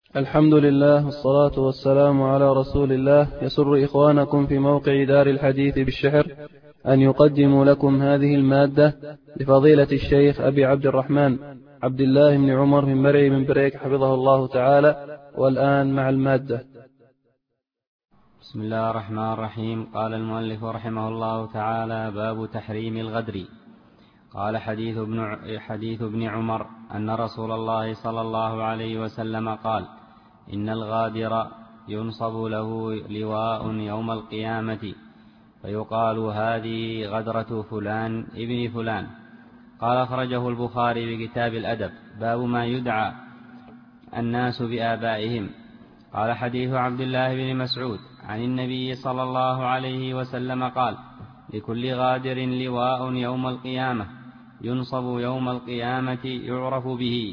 الحمد لله والصلاة والسلام على رسول الله. يسر إخوانكم في موقع دار الحديث بالشحر أن يقدموا لكم هذه المادة لفضيلة الشيخ أبي عبد الرحمن عبد الله بن عمر من مرعي من بريك حفظه الله تعالى. والآن مع المادة. بسم الله الرحمن الرحيم. قال المؤلف رحمه الله تعالى: باب تحريم الغدر. قال حديث ابن عمر أن رسول الله صلى الله عليه وسلم قال: إن الغادر ينصب له لواء يوم القيامة فيقال هذه غدرة فلان ابن فلان. قال: أخرجه البخاري بكتاب الأدب باب ما يدعى الناس بآبائهم. قال: حديث عبد الله بن مسعود عن النبي صلى الله عليه وسلم قال: لكل غادر لواء يوم القيامة ينصب يوم القيامة يعرف به.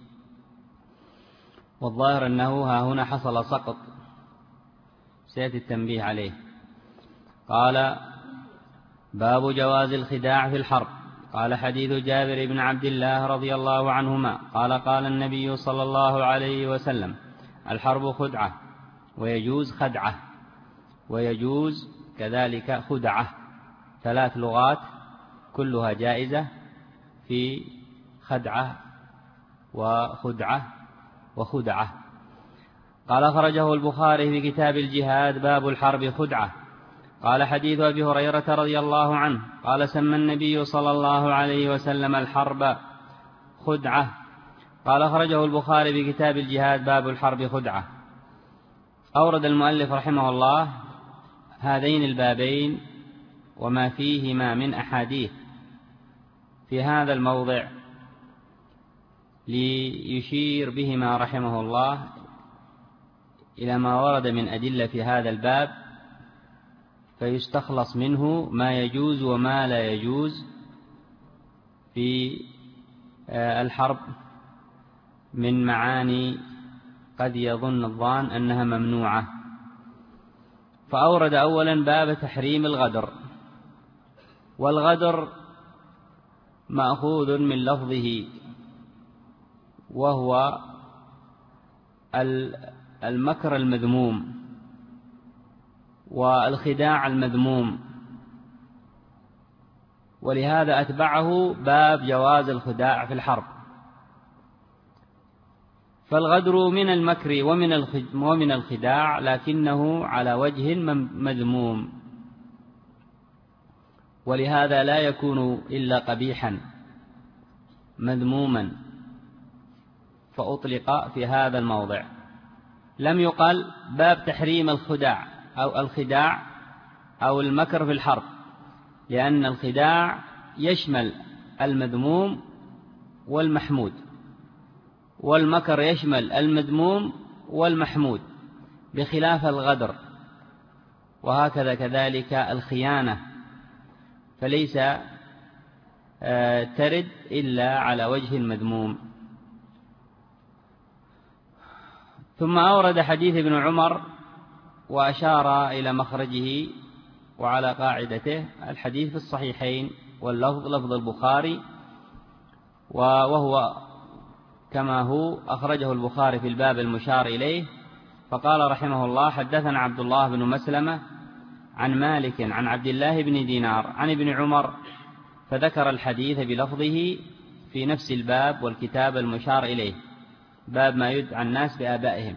والظاهر أنه ها هنا حصل سقط، سيأتي التنبيه عليه. قال: باب جواز الخداع في الحرب. قال: حديث جابر بن عبد الله رضي الله عنهما قال: قال النبي صلى الله عليه وسلم: الحرب خدعة، ويجوز خدعة، ويجوز كذلك خدعة، 3 لغات كلها جائزة في خدعة وخدعة وخدعة. قال: أخرجه البخاري في كتاب الجهاد باب الحرب خدعة. قال: حديث أبي هريرة رضي الله عنه قال: سمى النبي صلى الله عليه وسلم الحرب خدعة. قال: أخرجه البخاري في كتاب الجهاد باب الحرب خدعة. أورد المؤلف رحمه الله هذين البابين وما فيهما من أحاديث في هذا الموضع ليشير بهما رحمه الله إلى ما ورد من أدلة في هذا الباب، فيستخلص منه ما يجوز وما لا يجوز في الحرب من معاني قد يظن الظان أنها ممنوعة. فأورد أولا باب تحريم الغدر. والغدر مأخوذ من لفظه، وهو المكر المذموم والخداع المذموم، ولهذا أتبعه باب جواز الخداع في الحرب. فالغدر من المكر ومن الخداع، لكنه على وجه مذموم، ولهذا لا يكون إلا قبيحا مذموما، فأطلق في هذا الموضع. لم يقل باب تحريم الخداع أو المكر في الحرب، لأن الخداع يشمل المذموم والمحمود، والمكر يشمل المذموم والمحمود، بخلاف الغدر، وهكذا كذلك الخيانة، فليس ترد إلا على وجه المذموم. ثم أورد حديث ابن عمر وأشار إلى مخرجه وعلى قاعدته. الحديث في الصحيحين، واللفظ لفظ البخاري، وهو كما هو أخرجه البخاري في الباب المشار إليه. فقال رحمه الله: حدثنا عبد الله بن مسلمة عن مالك عن عبد الله بن دينار عن ابن عمر، فذكر الحديث بلفظه في نفس الباب والكتاب المشار إليه، باب ما يدعى الناس بآبائهم.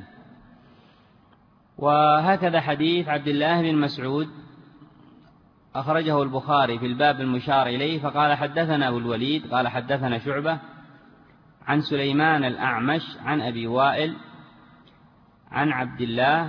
وهكذا حديث عبد الله بن مسعود أخرجه البخاري في الباب المشار إليه، فقال: حدثنا أبو الوليد قال: حدثنا شعبة عن سليمان الأعمش عن أبي وائل عن عبد الله،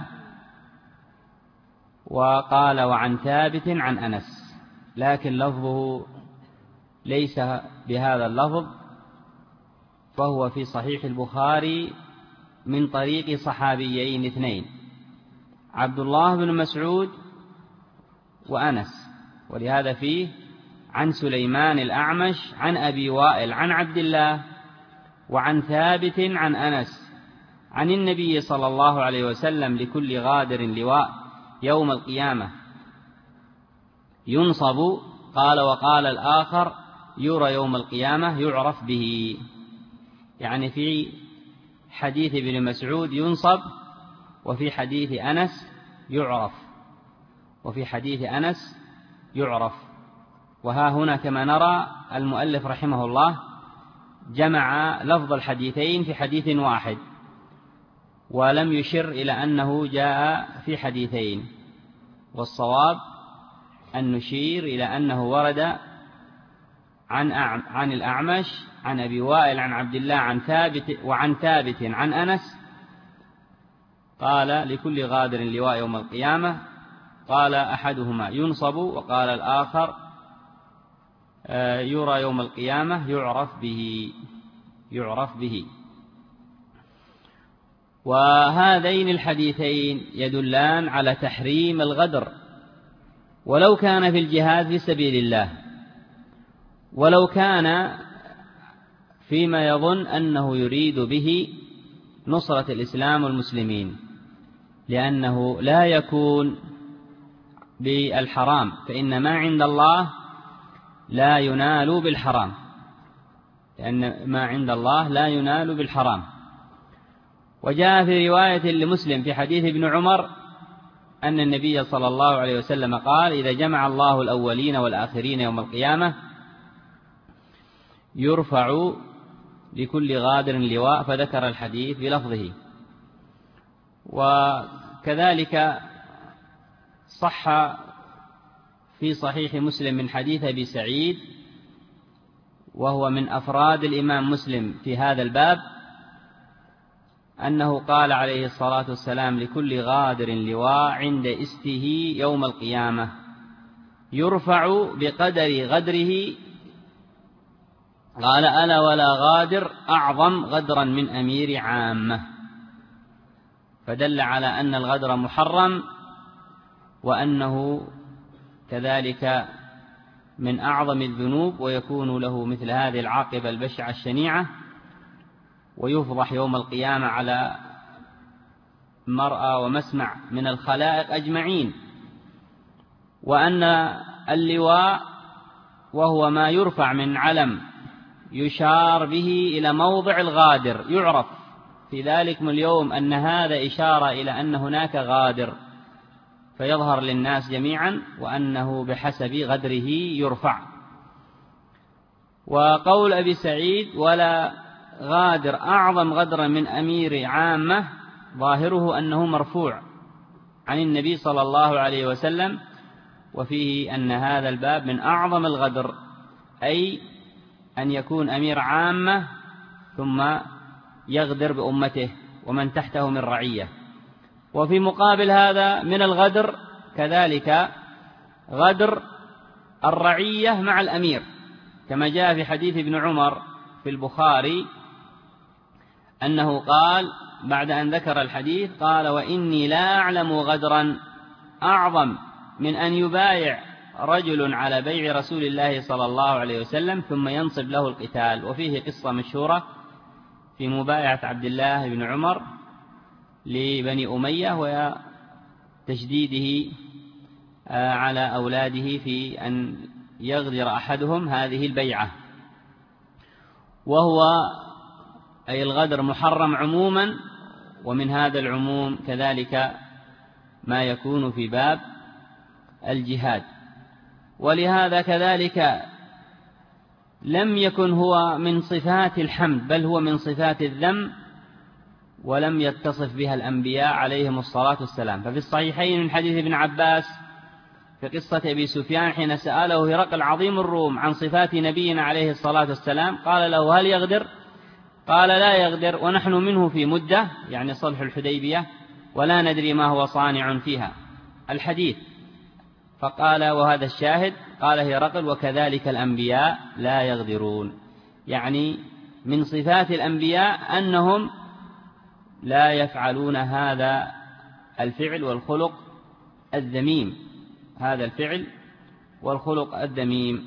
وقال: وعن ثابت عن أنس، لكن لفظه ليس بهذا اللفظ، فهو في صحيح البخاري من طريق صحابيين 2، عبد الله بن مسعود وأنس، ولهذا فيه عن سليمان الأعمش عن أبي وائل عن عبد الله وعن ثابت عن أنس عن النبي صلى الله عليه وسلم: لكل غادر لواء يوم القيامة ينصب. قال: وقال الآخر: يرى يوم القيامة يعرف به. يعني في حديث ابن مسعود ينصب، وفي حديث أنس يعرف، وفي حديث أنس يعرف. وها هنا كما نرى المؤلف رحمه الله جمع لفظ الحديثين في حديث واحد، ولم يشر إلى أنه جاء في حديثين، والصواب أن نشير إلى أنه ورد عن الأعمش عن أبي وائل عن عبد الله عن ثابت عن أنس قال: لكل غادر لواء يوم القيامة. قال أحدهما: ينصب، وقال الآخر: يرى يوم القيامة يعرف به. وهذين الحديثين يدلان على تحريم الغدر، ولو كان في الجهاد في سبيل الله، ولو كان فيما يظن أنه يريد به نصرة الإسلام والمسلمين، لأنه لا يكون بالحرام، فإن ما عند الله لا ينال بالحرام، لأن ما عند الله لا ينال بالحرام. وجاء في رواية لمسلم في حديث ابن عمر أن النبي صلى الله عليه وسلم قال: إذا جمع الله الأولين والآخرين يوم القيامة يرفع لكل غادر لواء، فذكر الحديث بلفظه. وكذلك صح في صحيح مسلم من حديث أبي سعيد، وهو من أفراد الإمام مسلم في هذا الباب، أنه قال عليه الصلاة والسلام: لكل غادر لواء عند استه يوم القيامة يرفع بقدر غدره. قال: ألا ولا غادر أعظم غدرا من أمير عامة. فدل على أن الغدر محرم، وأنه كذلك من أعظم الذنوب، ويكون له مثل هذه العاقبة البشعة الشنيعة، ويفضح يوم القيامة على مرأى ومسمع من الخلائق أجمعين. وأن اللواء وهو ما يرفع من علم يشار به إلى موضع الغادر، يعرف في ذلك اليوم أن هذا إشارة إلى أن هناك غادر، فيظهر للناس جميعا وأنه بحسب غدره يرفع. وقول أبي سعيد: ولا غادر أعظم غدرا من أمير عامة، ظاهره أنه مرفوع عن النبي صلى الله عليه وسلم، وفيه أن هذا الباب من أعظم الغدر، أي أن يكون أمير عامة ثم يغدر بأمته ومن تحته من رعية. وفي مقابل هذا من الغدر كذلك غدر الرعية مع الأمير، كما جاء في حديث ابن عمر في البخاري أنه قال بعد أن ذكر الحديث: قال: وإني لا أعلم غدرا أعظم من أن يبايع رجل على بيع رسول الله صلى الله عليه وسلم ثم ينصب له القتال. وفيه قصة مشهورة في مبايعة عبد الله بن عمر لبني أمية وتشديده على أولاده في أن يغدر أحدهم هذه البيعة. وهو أي الغدر محرم عموما، ومن هذا العموم كذلك ما يكون في باب الجهاد. ولهذا كذلك لم يكن هو من صفات الحمد، بل هو من صفات الذم، ولم يتصف بها الأنبياء عليهم الصلاة والسلام. ففي الصحيحين من حديث ابن عباس في قصة أبي سفيان حين سأله هرقل عظيم الروم عن صفات نبينا عليه الصلاة والسلام، قال له: هل يغدر؟ قال: لا يغدر، ونحن منه في مدة، يعني صلح الحديبية، ولا ندري ما هو صانع فيها، الحديث. فقال: وهذا الشاهد، قال هرقل: وكذلك الأنبياء لا يغدرون، يعني من صفات الأنبياء أنهم لا يفعلون هذا الفعل والخلق الذميم، هذا الفعل والخلق الذميم.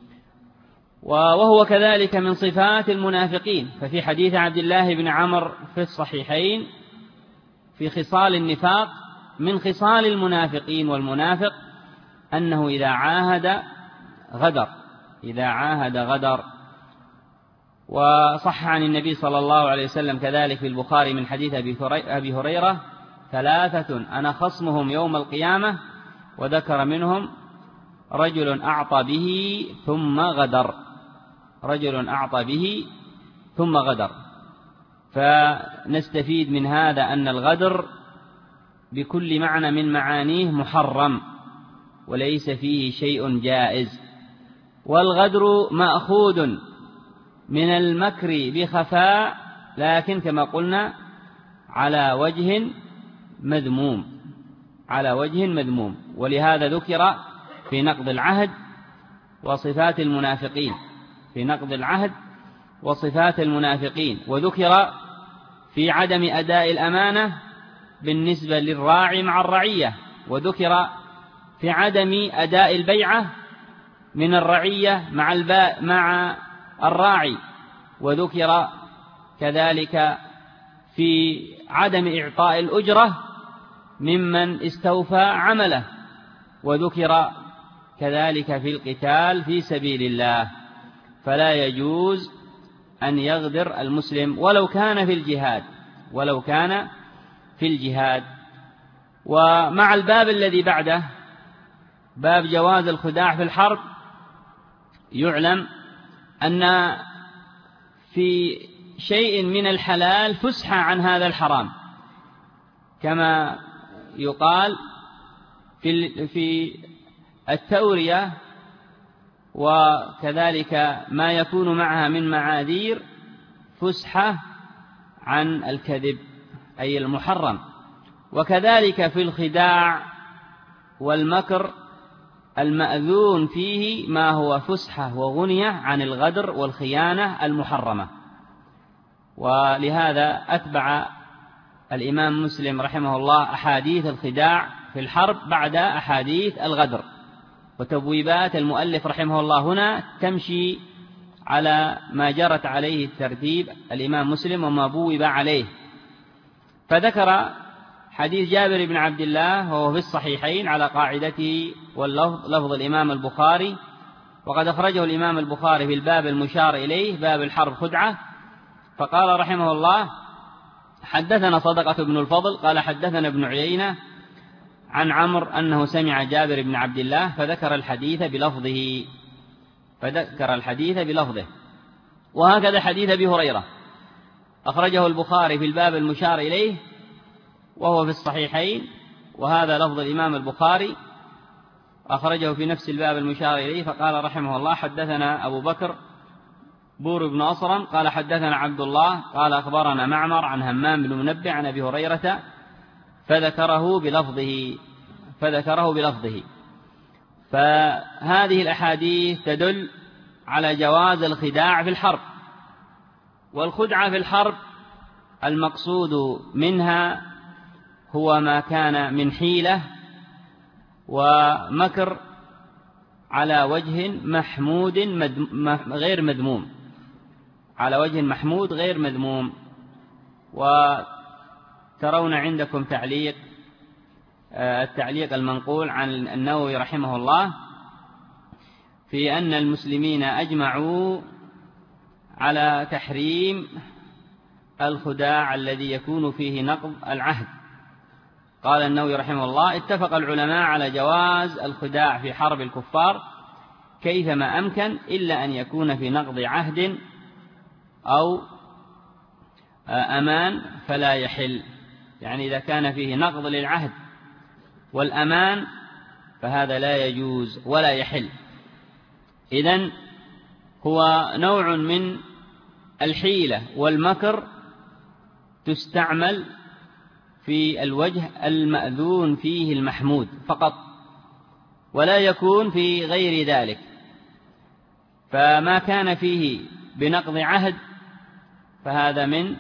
وهو كذلك من صفات المنافقين. ففي حديث عبد الله بن عمرو في الصحيحين في خصال النفاق، من خصال المنافقين والمنافق أنه إذا عاهد غدر، وصح عن النبي صلى الله عليه وسلم كذلك في البخاري من حديث أبي هريرة: 3 أنا خصمهم يوم القيامة، وذكر منهم رجل أعطى به ثم غدر. رجل أعطى به ثم غدر. فنستفيد من هذا أن الغدر بكل معنى من معانيه محرم وليس فيه شيء جائز. والغدر مأخوذ من المكر بخفاء، لكن كما قلنا على وجه مذموم، على وجه مذموم. ولهذا ذكر في نقض العهد وصفات المنافقين، في نقض العهد وصفات المنافقين، وذكر في عدم أداء الأمانة بالنسبة للراعي مع الرعية، وذكر في عدم أداء البيعة من الرعية مع الراعي، وذكر كذلك في عدم إعطاء الأجرة ممن استوفى عمله، وذكر كذلك في القتال في سبيل الله. فلا يجوز أن يغدر المسلم ولو كان في الجهاد، ولو كان في الجهاد. ومع الباب الذي بعده، باب جواز الخداع في الحرب، يعلم أن في شيء من الحلال فسحة عن هذا الحرام، كما يقال في التورية، وكذلك ما يكون معها من معاذير فسحة عن الكذب أي المحرم. وكذلك في الخداع والمكر المأذون فيه ما هو فسحة وغنية عن الغدر والخيانة المحرمة. ولهذا أتبع الإمام مسلم رحمه الله أحاديث الخداع في الحرب بعد أحاديث الغدر، وتبويبات المؤلف رحمه الله هنا تمشي على ما جرت عليه الترتيب الإمام مسلم وما بوب عليه. فذكر حديث جابر بن عبد الله وهو في الصحيحين على قاعدته واللفظ الإمام البخاري، وقد أخرجه الإمام البخاري في الباب المشار إليه، باب الحرب خدعة. فقال رحمه الله: حدثنا صدقة بن الفضل قال حدثنا ابن عيينة عن عمرو أنه سمع جابر بن عبد الله فذكر الحديث بلفظه. وهكذا حديث أبي هريرة أخرجه البخاري في الباب المشار إليه وهو في الصحيحين، وهذا لفظ الإمام البخاري أخرجه في نفس الباب المشار إليه. فقال رحمه الله: حدثنا أبو بكر بور بن أصرم قال حدثنا عبد الله قال أخبرنا معمر عن همام بن منبه عن أبي هريرة فذكره بلفظه. فهذه الأحاديث تدل على جواز الخداع في الحرب. والخدعة في الحرب المقصود منها هو ما كان من حيلة ومكر على وجه محمود غير مذموم، على وجه محمود غير مذموم. وترون عندكم التعليق المنقول عن النووي رحمه الله في أن المسلمين أجمعوا على تحريم الخداع الذي يكون فيه نقض العهد. قال النووي رحمه الله: اتفق العلماء على جواز الخداع في حرب الكفار كيفما أمكن، إلا أن يكون في نقض عهد أو أمان فلا يحل. يعني إذا كان فيه نقض للعهد والأمان فهذا لا يجوز ولا يحل. إذن هو نوع من الحيلة والمكر تستعمل في الوجه المأذون فيه المحمود فقط، ولا يكون في غير ذلك. فما كان فيه بنقض عهد فهذا من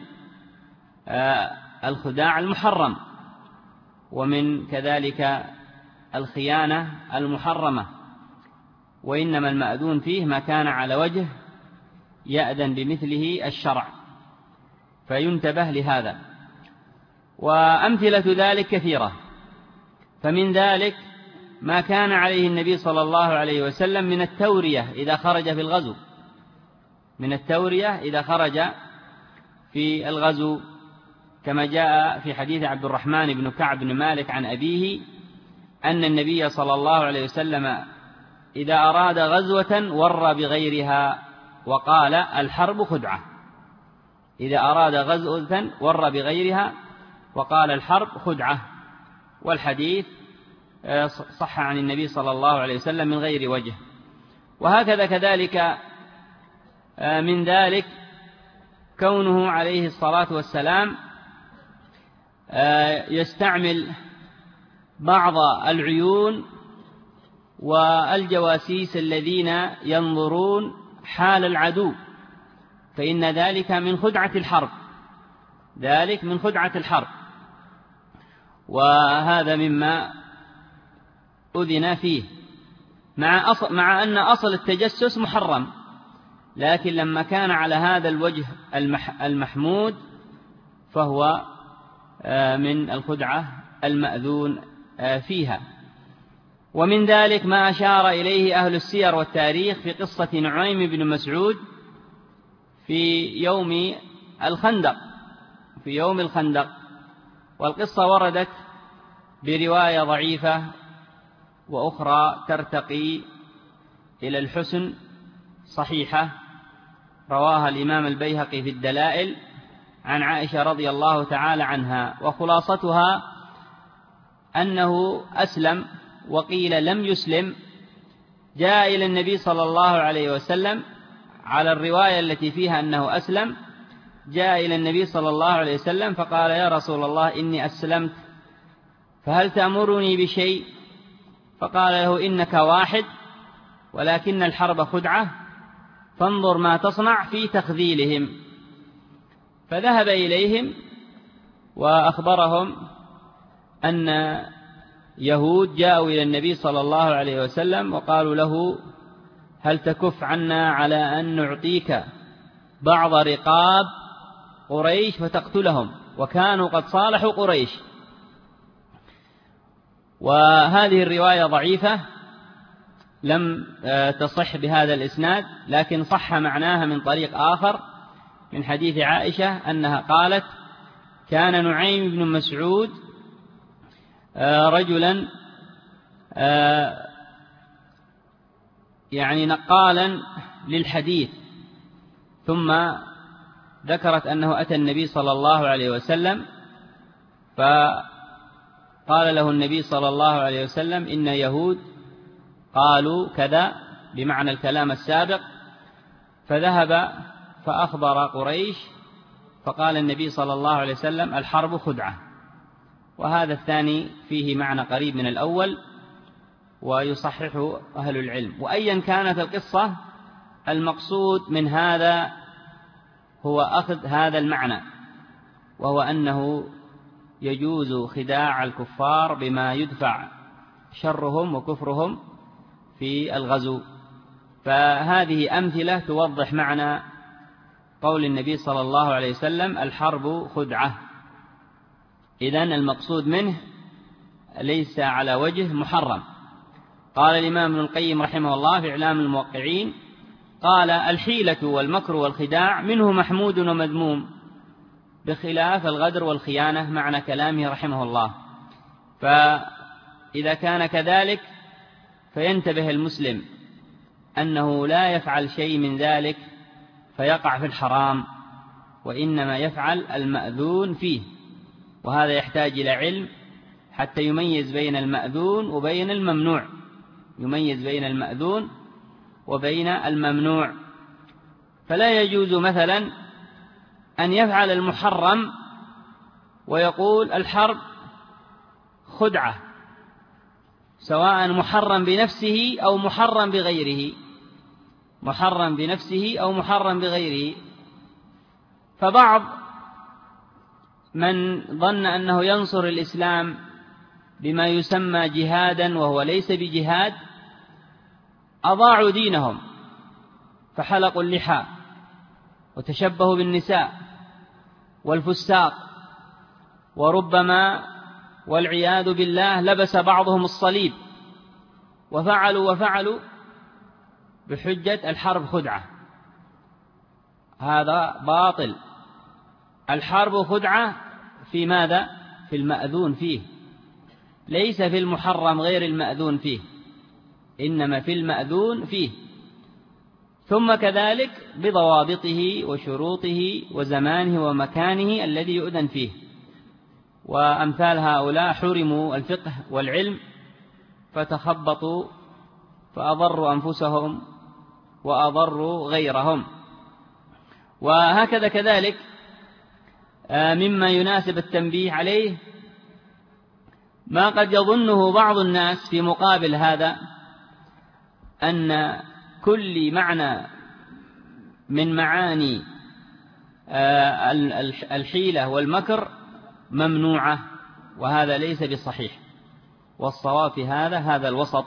الخداع المحرم، ومن كذلك الخيانة المحرمة. وإنما المأذون فيه ما كان على وجه يأذن بمثله الشرع، فينتبه لهذا. وأمثلة ذلك كثيرة، فمن ذلك ما كان عليه النبي صلى الله عليه وسلم من التورية إذا خرج في الغزو، من التورية إذا خرج في الغزو، كما جاء في حديث عبد الرحمن بن كعب بن مالك عن أبيه أن النبي صلى الله عليه وسلم إذا أراد غزوة ور بغيرها وقال الحرب خدعة. إذا أراد غزوة ور بغيرها وقال الحرب خدعة. والحديث صح عن النبي صلى الله عليه وسلم من غير وجه. وهكذا كذلك من ذلك كونه عليه الصلاة والسلام يستعمل بعض العيون والجواسيس الذين ينظرون حال العدو، فإن ذلك من خدعة الحرب، ذلك من خدعة الحرب، وهذا مما أذن فيه، مع أن أصل التجسس محرم، لكن لما كان على هذا الوجه المحمود فهو من الخدعة المأذون فيها. ومن ذلك ما أشار إليه أهل السير والتاريخ في قصة نعيم بن مسعود في يوم الخندق. والقصة وردت برواية ضعيفة وأخرى ترتقي إلى الحسن صحيحة، رواها الإمام البيهقي في الدلائل عن عائشة رضي الله تعالى عنها، وخلاصتها أنه أسلم، وقيل لم يسلم، جاء إلى النبي صلى الله عليه وسلم على الرواية التي فيها أنه أسلم، جاء إلى النبي صلى الله عليه وسلم فقال يا رسول الله إني أسلمت فهل تأمرني بشيء؟ فقال له إنك واحد ولكن الحرب خدعة، فانظر ما تصنع في تخذيلهم. فذهب إليهم وأخبرهم أن يهود جاءوا إلى النبي صلى الله عليه وسلم وقالوا له هل تكف عنا على أن نعطيك بعض رقاب قريش فتقتلهم، وكانوا قد صالحوا قريش. وهذه الرواية ضعيفة لم تصح بهذا الإسناد، لكن صح معناها من طريق آخر من حديث عائشة أنها قالت كان نعيم بن مسعود رجلا يعني نقالا للحديث، ثم ذكرت أنه أتى النبي صلى الله عليه وسلم فقال له النبي صلى الله عليه وسلم إن يهود قالوا كذا بمعنى الكلام السابق، فذهب فأخبر قريش فقال النبي صلى الله عليه وسلم الحرب خدعة. وهذا الثاني فيه معنى قريب من الأول ويصححه أهل العلم. وأيا كانت القصة المقصود من هذا هو أخذ هذا المعنى، وهو أنه يجوز خداع الكفار بما يدفع شرهم وكفرهم في الغزو. فهذه أمثلة توضح معنى قول النبي صلى الله عليه وسلم الحرب خدعة. إذن المقصود منه ليس على وجه محرم. قال الإمام ابن القيم رحمه الله في إعلام الموقعين قال الحيلة والمكر والخداع منه محمود ومذموم بخلاف الغدر والخيانة، معنى كلامه رحمه الله. فإذا كان كذلك فينتبه المسلم أنه لا يفعل شيء من ذلك فيقع في الحرام، وإنما يفعل المأذون فيه. وهذا يحتاج إلى علم حتى يميز بين المأذون وبين الممنوع، يميز بين المأذون وبين الممنوع. فلا يجوز مثلا أن يفعل المحرم ويقول الحرب خدعة، سواء محرم بنفسه أو محرم بغيره، محرم بنفسه أو محرم بغيره. فبعض من ظن أنه ينصر الإسلام بما يسمى جهادا وهو ليس بجهاد أضاعوا دينهم فحلقوا اللحى وتشبهوا بالنساء والفساق، وربما والعياذ بالله لبس بعضهم الصليب وفعلوا بحجة الحرب خدعة. هذا باطل. الحرب خدعة في ماذا؟ في المأذون فيه، ليس في المحرم غير المأذون فيه، إنما في المأذون فيه. ثم كذلك بضوابطه وشروطه وزمانه ومكانه الذي يؤذن فيه. وأمثال هؤلاء حرموا الفقه والعلم فتخبطوا فأضروا أنفسهم وأضروا غيرهم. وهكذا كذلك مما يناسب التنبيه عليه ما قد يظنه بعض الناس في مقابل هذا، أن كل معنى من معاني الحيلة والمكر ممنوعة، وهذا ليس بصحيح. والصواب في هذا الوسط،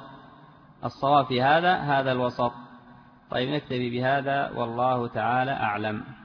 الصواب في هذا الوسط. طيب نكتفي بهذا والله تعالى أعلم.